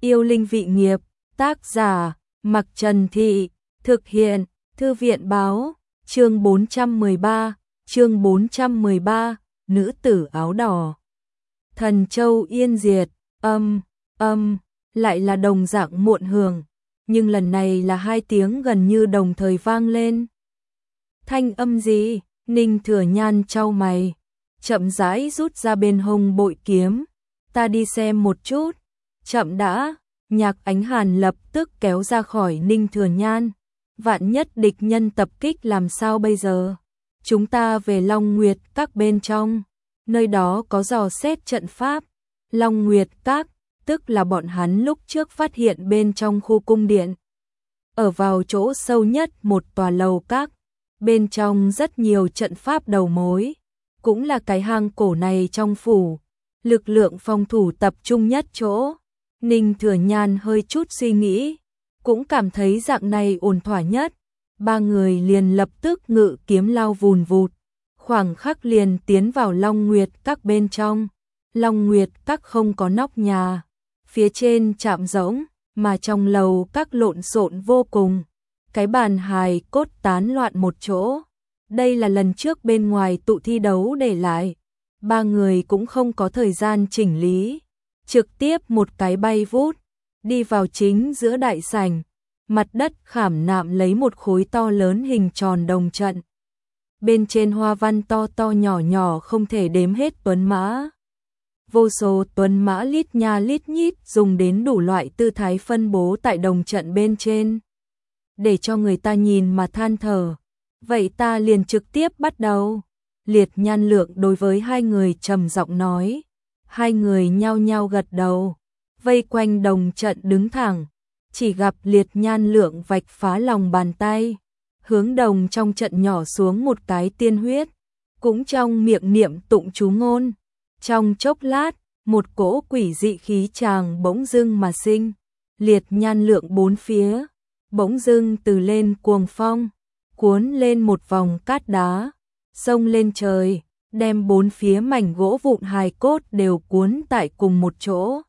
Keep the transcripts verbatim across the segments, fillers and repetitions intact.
Yêu linh vị nghiệp, tác giả, Mặc Trần Thị, thực hiện, Thư viện báo, chương bốn trăm mười ba, chương bốn trăm mười ba, nữ tử áo đỏ. Thần châu yên diệt, âm, âm, lại là đồng dạng muộn hưởng, nhưng lần này là hai tiếng gần như đồng thời vang lên. Thanh âm gì? Ninh Thừa Nhan chau mày, chậm rãi rút ra bên hông bội kiếm, ta đi xem một chút. Chậm đã, Nhạc Ánh Hàn lập tức kéo ra khỏi Ninh Thừa Nhan. Vạn nhất địch nhân tập kích làm sao bây giờ? Chúng ta về Long Nguyệt Các bên trong, nơi đó có dò xét trận pháp. Long Nguyệt Các, tức là bọn hắn lúc trước phát hiện bên trong khu cung điện. Ở vào chỗ sâu nhất một tòa lầu các, bên trong rất nhiều trận pháp đầu mối, cũng là cái hang cổ này trong phủ, lực lượng phòng thủ tập trung nhất chỗ. Ninh Thừa Nhan hơi chút suy nghĩ, cũng cảm thấy dạng này ổn thỏa nhất. Ba người liền lập tức ngự kiếm lao vùn vụt, khoảng khắc liền tiến vào Long Nguyệt Các bên trong. Long Nguyệt Các không có nóc nhà, phía trên chạm rỗng, mà trong lầu các lộn xộn vô cùng, cái bàn hài cốt tán loạn một chỗ. Đây là lần trước bên ngoài tụ thi đấu để lại, ba người cũng không có thời gian chỉnh lý, trực tiếp một cái bay vút, đi vào chính giữa đại sảnh. Mặt đất khảm nạm lấy một khối to lớn hình tròn đồng trận. Bên trên hoa văn to to nhỏ nhỏ không thể đếm hết tuấn mã. Vô số tuấn mã lít nha lít nhít dùng đến đủ loại tư thái phân bố tại đồng trận bên trên, để cho người ta nhìn mà than thở. Vậy ta liền trực tiếp bắt đầu. Liệt Nhan Lượng đối với hai người trầm giọng nói. Hai người nhao nhao gật đầu, vây quanh đồng trận đứng thẳng. Chỉ gặp Liệt Nhan Lượng vạch phá lòng bàn tay, hướng đồng trong trận nhỏ xuống một cái tiên huyết, cũng trong miệng niệm tụng chú ngôn. Trong chốc lát, một cỗ quỷ dị khí tràng bỗng dưng mà sinh. Liệt Nhan Lượng bốn phía, bỗng dưng từ lên cuồng phong, cuốn lên một vòng cát đá, xông lên trời, đem bốn phía mảnh gỗ vụn hài cốt đều cuốn tại cùng một chỗ.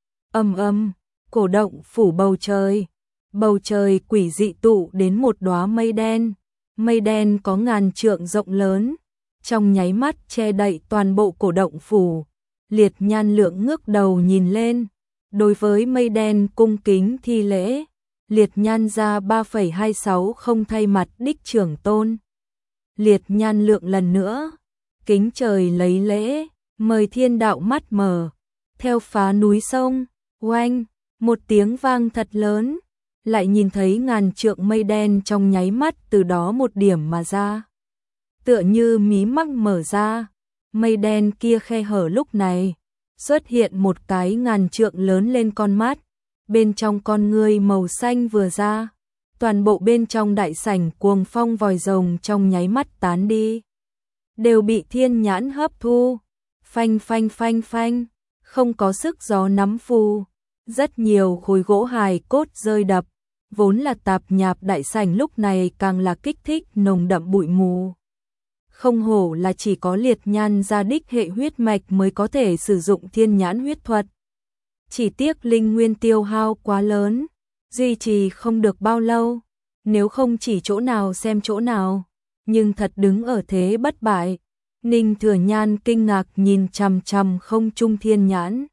Ầm ầm, cổ động phủ bầu trời, bầu trời quỷ dị tụ đến một đóa mây đen, mây đen có ngàn trượng rộng lớn, trong nháy mắt che đậy toàn bộ cổ động phủ. Liệt Nhan Lượng ngước đầu nhìn lên, đối với mây đen cung kính thi lễ. Liệt Nhan gia ba phẩy hai sáu không thay mặt đích trưởng tôn. Liệt Nhan Lượng lần nữa kính trời lấy lễ, mời thiên đạo mắt mở, theo phá núi sông. Oanh, một tiếng vang thật lớn, lại nhìn thấy ngàn trượng mây đen trong nháy mắt từ đó một điểm mà ra. Tựa như mí mắt mở ra, mây đen kia khe hở lúc này, xuất hiện một cái ngàn trượng lớn lên con mắt, bên trong con ngươi màu xanh vừa ra, toàn bộ bên trong đại sảnh cuồng phong vòi rồng trong nháy mắt tán đi, đều bị thiên nhãn hấp thu. Phanh phanh phanh phanh, không có sức gió nắm phù. Rất nhiều khối gỗ hài cốt rơi đập, vốn là tạp nhạp đại sảnh lúc này càng là kích thích nồng đậm bụi mù. Không hổ là chỉ có Liệt Nhan gia đích hệ huyết mạch mới có thể sử dụng thiên nhãn huyết thuật. Chỉ tiếc linh nguyên tiêu hao quá lớn, duy trì không được bao lâu, nếu không chỉ chỗ nào xem chỗ nào, nhưng thật đứng ở thế bất bại. Ninh Thừa Nhan kinh ngạc nhìn chằm chằm không trung thiên nhãn,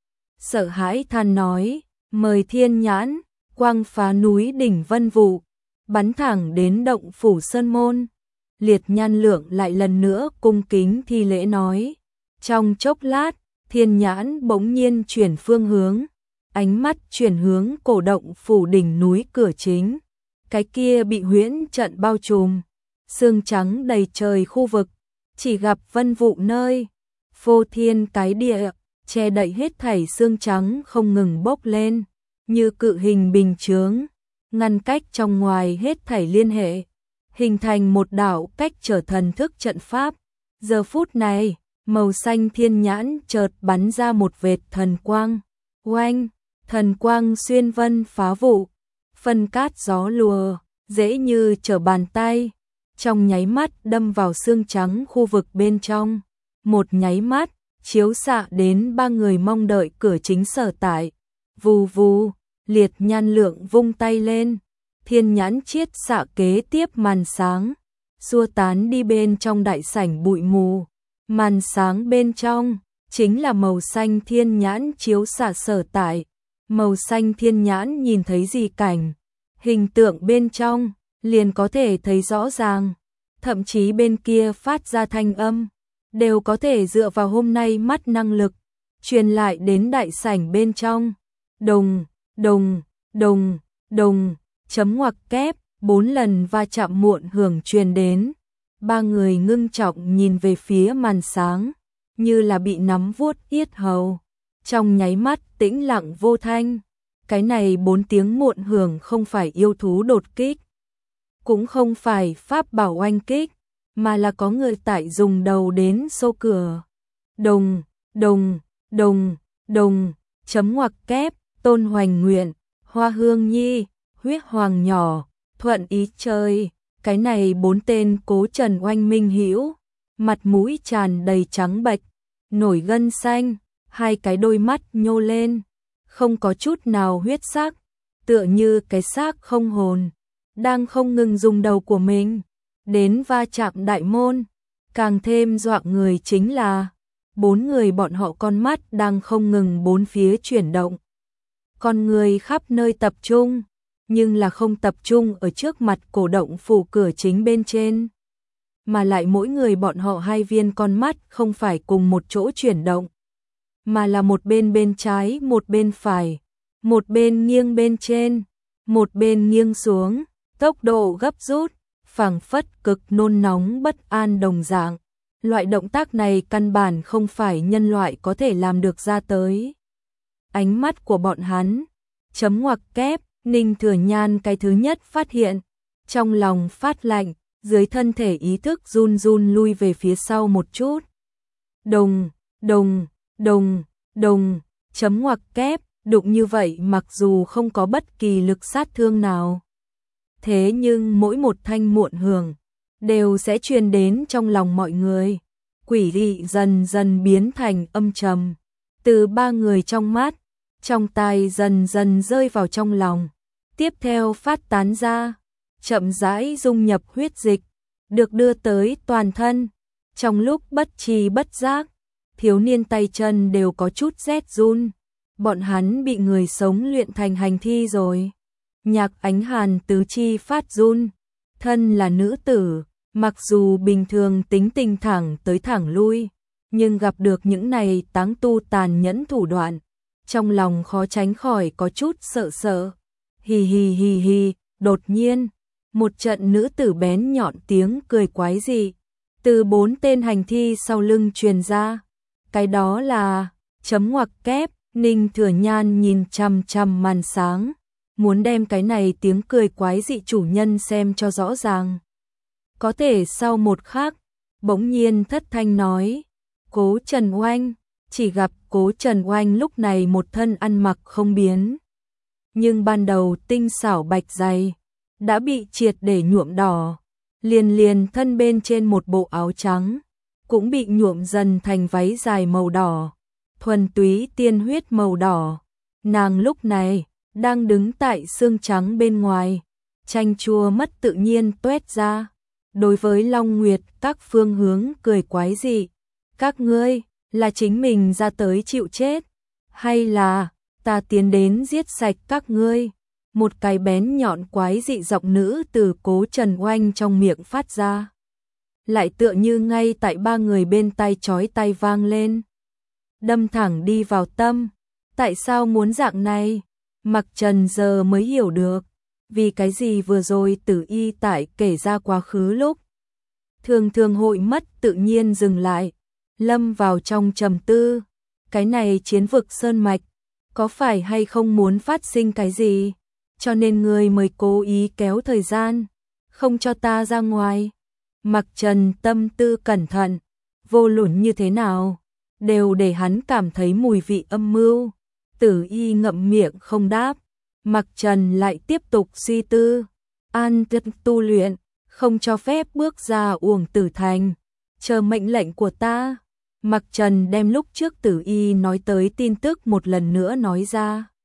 sợ hãi than nói, mời thiên nhãn, quang phá núi đỉnh vân vụ, bắn thẳng đến động phủ sơn môn. Liệt Nhan Lượng lại lần nữa cung kính thi lễ nói. Trong chốc lát, thiên nhãn bỗng nhiên chuyển phương hướng, ánh mắt chuyển hướng cổ động phủ đỉnh núi cửa chính, cái kia bị huyễn trận bao trùm, sương trắng đầy trời khu vực, chỉ gặp vân vụ nơi, phô thiên cái địa, che đậy hết thảy sương trắng không ngừng bốc lên, như cự hình bình chướng, ngăn cách trong ngoài hết thảy liên hệ, hình thành một đạo cách trở thần thức trận pháp. Giờ phút này, màu xanh thiên nhãn chợt bắn ra một vệt thần quang, oanh, thần quang xuyên vân phá vụ, phân cát gió lùa, dễ như trở bàn tay, trong nháy mắt đâm vào xương trắng khu vực bên trong, một nháy mắt chiếu xạ đến ba người mong đợi cửa chính sở tại. Vù vù, Liệt Nhan Lượng vung tay lên, thiên nhãn chiết xạ kế tiếp màn sáng, xua tán đi bên trong đại sảnh bụi mù. Màn sáng bên trong chính là màu xanh thiên nhãn chiếu xạ sở tại. Màu xanh thiên nhãn nhìn thấy gì cảnh, hình tượng bên trong liền có thể thấy rõ ràng, thậm chí bên kia phát ra thanh âm, đều có thể dựa vào hôm nay mắt năng lực, truyền lại đến đại sảnh bên trong. Đồng, đồng, đồng, đồng, chấm ngoặc kép, bốn lần va chạm muộn hưởng truyền đến. Ba người ngưng trọng nhìn về phía màn sáng, như là bị nắm vuốt yết hầu. Trong nháy mắt tĩnh lặng vô thanh. Cái này bốn tiếng muộn hưởng không phải yêu thú đột kích, cũng không phải pháp bảo oanh kích, mà là có người tại dùng đầu đến xô cửa. Đồng, đồng, đồng, đồng, chấm ngoặc kép, Tôn Hoành Nguyện, Hoa Hương Nhi, Huyết Hoàng Nhỏ, Thuận Ý Chơi. Cái này bốn tên Cố Trần oanh minh hữu, mặt mũi tràn đầy trắng bệch, nổi gân xanh, hai cái đôi mắt nhô lên, không có chút nào huyết sắc, tựa như cái xác không hồn, đang không ngừng dùng đầu của mình đến va chạm đại môn. Càng thêm dọa người chính là bốn người bọn họ con mắt đang không ngừng bốn phía chuyển động, con người khắp nơi tập trung, nhưng là không tập trung ở trước mặt cổ động phủ cửa chính bên trên, mà lại mỗi người bọn họ hai viên con mắt không phải cùng một chỗ chuyển động, mà là một bên bên trái, một bên phải, một bên nghiêng bên trên, một bên nghiêng xuống, tốc độ gấp rút, phảng phất cực nôn nóng bất an đồng dạng. Loại động tác này căn bản không phải nhân loại có thể làm được ra tới. Ánh mắt của bọn hắn, chấm ngoặc kép, Ninh Thừa Nhan cái thứ nhất phát hiện, trong lòng phát lạnh, dưới thân thể ý thức run run lui về phía sau một chút. Đồng, đồng, đồng, đồng, chấm ngoặc kép, đụng như vậy mặc dù không có bất kỳ lực sát thương nào. Thế nhưng mỗi một thanh muộn hưởng, đều sẽ truyền đến trong lòng mọi người. Quỷ dị dần dần biến thành âm trầm, từ ba người trong mắt, trong tai dần dần rơi vào trong lòng, tiếp theo phát tán ra, chậm rãi dung nhập huyết dịch, được đưa tới toàn thân. Trong lúc bất tri bất giác, thiếu niên tay chân đều có chút rét run, bọn hắn bị người sống luyện thành hành thi rồi. Nhạc Ánh Hàn tứ chi phát run, thân là nữ tử, mặc dù bình thường tính tình thẳng tới thẳng lui, nhưng gặp được những này táng tu tàn nhẫn thủ đoạn, trong lòng khó tránh khỏi có chút sợ sợ. Hì hì hì hì, đột nhiên, một trận nữ tử bén nhọn tiếng cười quái dị, từ bốn tên hành thi sau lưng truyền ra. Cái đó là, chấm ngoặc kép, Ninh Thừa Nhan nhìn chằm chằm màn sáng, muốn đem cái này tiếng cười quái dị chủ nhân xem cho rõ ràng. Có thể sau một khắc, bỗng nhiên thất thanh nói, Cố Trần Oanh, chỉ gặp Cố Trần Oanh lúc này một thân ăn mặc không biến. Nhưng ban đầu tinh xảo bạch dày, đã bị triệt để nhuộm đỏ, liền liền thân bên trên một bộ áo trắng, cũng bị nhuộm dần thành váy dài màu đỏ, thuần túy tiên huyết màu đỏ. Nàng lúc này, đang đứng tại xương trắng bên ngoài, chanh chua mất tự nhiên tuét ra. Đối với Long Nguyệt các phương hướng cười quái dị, các ngươi, là chính mình ra tới chịu chết, hay là ta tiến đến giết sạch các ngươi? Một cái bén nhọn quái dị giọng nữ từ Cố Trần Oanh trong miệng phát ra, lại tựa như ngay tại ba người bên tai chói tai vang lên, đâm thẳng đi vào tâm. Tại sao muốn dạng này? Mặc Trần giờ mới hiểu được, vì cái gì vừa rồi Tử Y tại kể ra quá khứ lúc, thường thường hội mất tự nhiên dừng lại, lâm vào trong trầm tư. Cái này chiến vực sơn mạch, có phải hay không muốn phát sinh cái gì? Cho nên người mới cố ý kéo thời gian, không cho ta ra ngoài. Mặc Trần tâm tư cẩn thận, vô luận như thế nào, đều để hắn cảm thấy mùi vị âm mưu. Tử Y ngậm miệng không đáp, Mặc Trần lại tiếp tục suy tư, an tâm tu luyện, không cho phép bước ra Uổng Tử Thành, chờ mệnh lệnh của ta. Mặc Trần đem lúc trước Tử Y nói tới tin tức một lần nữa nói ra.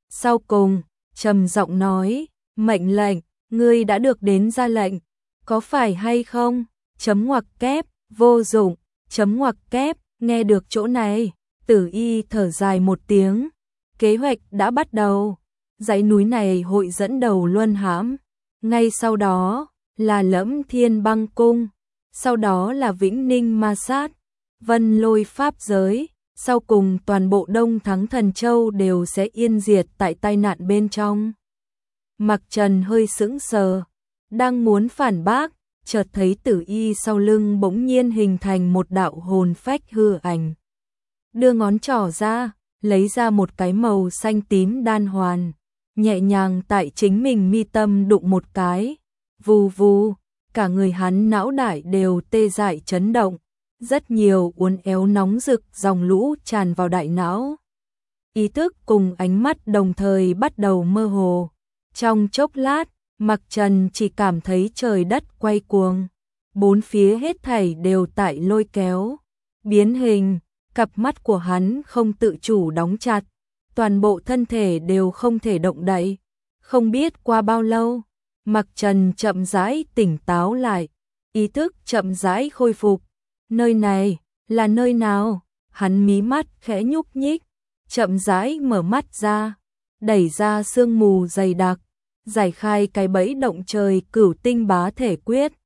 Sau cùng, trầm giọng nói, mệnh lệnh, ngươi đã được đến ra lệnh, có phải hay không? Chấm ngoặc kép, vô dụng, chấm ngoặc kép, nghe được chỗ này, Tử Y thở dài một tiếng, kế hoạch đã bắt đầu, dãy núi này hội dẫn đầu luân hãm, ngay sau đó là Lẫm Thiên Băng Cung, sau đó là Vĩnh Ninh Ma Sát, Vân Lôi Pháp Giới, sau cùng toàn bộ Đông Thắng Thần Châu đều sẽ yên diệt tại tai nạn bên trong. Mặc Trần hơi sững sờ, đang muốn phản bác, chợt thấy Tử Y sau lưng bỗng nhiên hình thành một đạo hồn phách hư ảnh. Đưa ngón trỏ ra, lấy ra một cái màu xanh tím đan hoàn, nhẹ nhàng tại chính mình mi tâm đụng một cái, vù vù, cả người hắn não đại đều tê dại chấn động, rất nhiều uốn éo nóng rực dòng lũ tràn vào đại não. Ý thức cùng ánh mắt đồng thời bắt đầu mơ hồ. Trong chốc lát, Mặc Trần chỉ cảm thấy trời đất quay cuồng, bốn phía hết thảy đều tại lôi kéo, biến hình, cặp mắt của hắn không tự chủ đóng chặt, toàn bộ thân thể đều không thể động đậy. Không biết qua bao lâu, Mặc Trần chậm rãi tỉnh táo lại, ý thức chậm rãi khôi phục. Nơi này là nơi nào? Hắn mí mắt khẽ nhúc nhích, chậm rãi mở mắt ra, đẩy ra sương mù dày đặc, giải khai cái bẫy động trời Cửu Tinh Bá Thể Quyết.